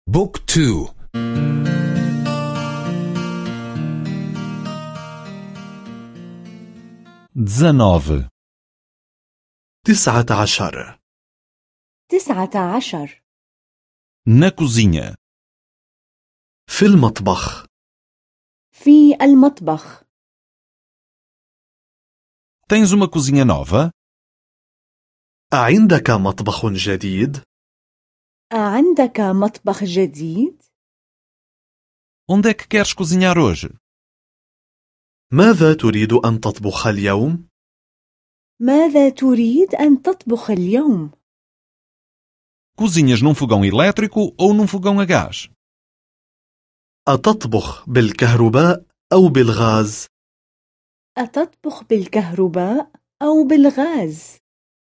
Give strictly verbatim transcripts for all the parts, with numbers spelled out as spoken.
بوك تو. دزنوف. تسعة عشر. تسعة عشر. Na cozinha. في المطبخ. في المطبخ. Tens uma cozinha nova? أعندك مطبخ جديد؟ أعندك مطبخ جديد؟ Onde é que queres cozinhar hoje? ماذا تريد أن تطبخ اليوم؟ ماذا تريد أن تطبخ اليوم؟ Cozinhas num fogão elétrico ou num fogão a gás? أتطبخ بالكهرباء أو بالغاز؟ أتطبخ بالكهرباء أو بالغاز؟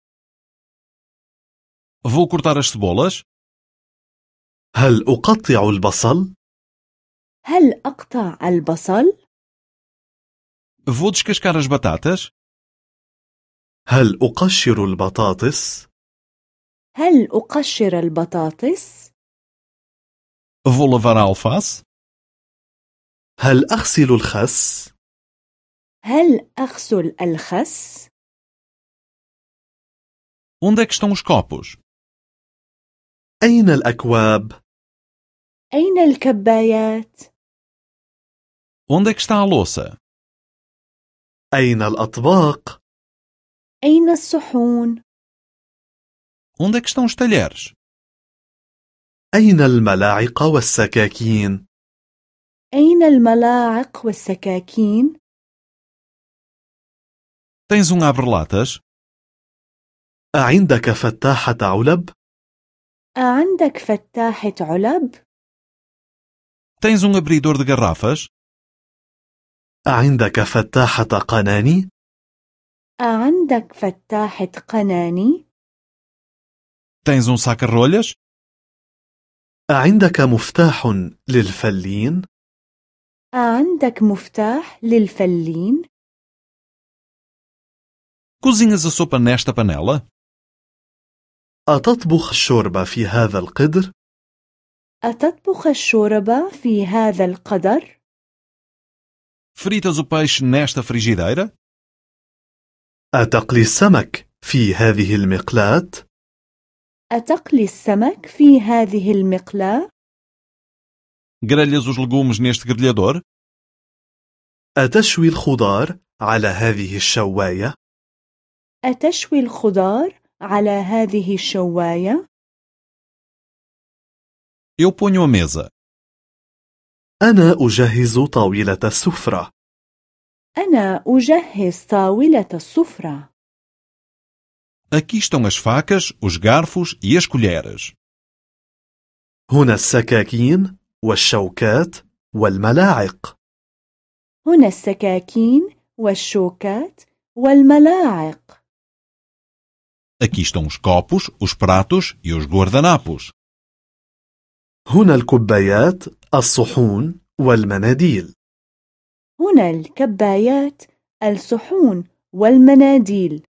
Vou cortar as cebolas. هل أقطع البصل؟ هل أقطع البصل؟ Vou descascar as batatas. هل أقشر البطاطس؟ هل أقشر البطاطس؟ Vou lavar a alface. هل أغسل الخس؟ هل أغسل الخس؟ Onde é que estão os copos? أين الأكواب؟ أين الكبايات؟ Onde é que está a louça? أين الأطباق؟ أين الصحون؟ Onde é que estão os talheres? أين الملاعق والسكاكين؟ أين الملاعق والسكاكين؟ Tens um abre-latas? أعندك فتاحة علب؟ أعندك فتاحة علب؟ Tens um abridor de garrafas? أعندك فتاحة قناني؟ أعندك فتاحة قناني؟ Tens um saca-rolhas? أعندك مفتاح للفلين؟ أعندك مفتاح للفلين؟ Cozinhas a sopa nesta panela? أتطبخ الشوربة في هذا القدر؟ أتطبخ الشوربة في هذا القدر؟ Fritas o peixe nesta frigideira? أتقلي السمك في هذه المقلاة؟ أتقلي السمك في هذه المقلاة؟ Grelhas os legumes neste grelhador? أتشوي الخضار على هذه الشواية؟ أتشوي الخضار على هذه الشواية؟ Eu ponho a mesa. أنا أجهز طاولة السفرة. أنا أجهز طاولة السفرة. Aqui estão as facas, os garfos e as colheres. هنا السكاكين والشوكات والملاعق. هنا السكاكين والشوكات والملاعق. Aqui estão os copos, os pratos e os guardanapos. هنا الكبايات، الصحون والمناديل. هنا الكبايات، الصحون والمناديل.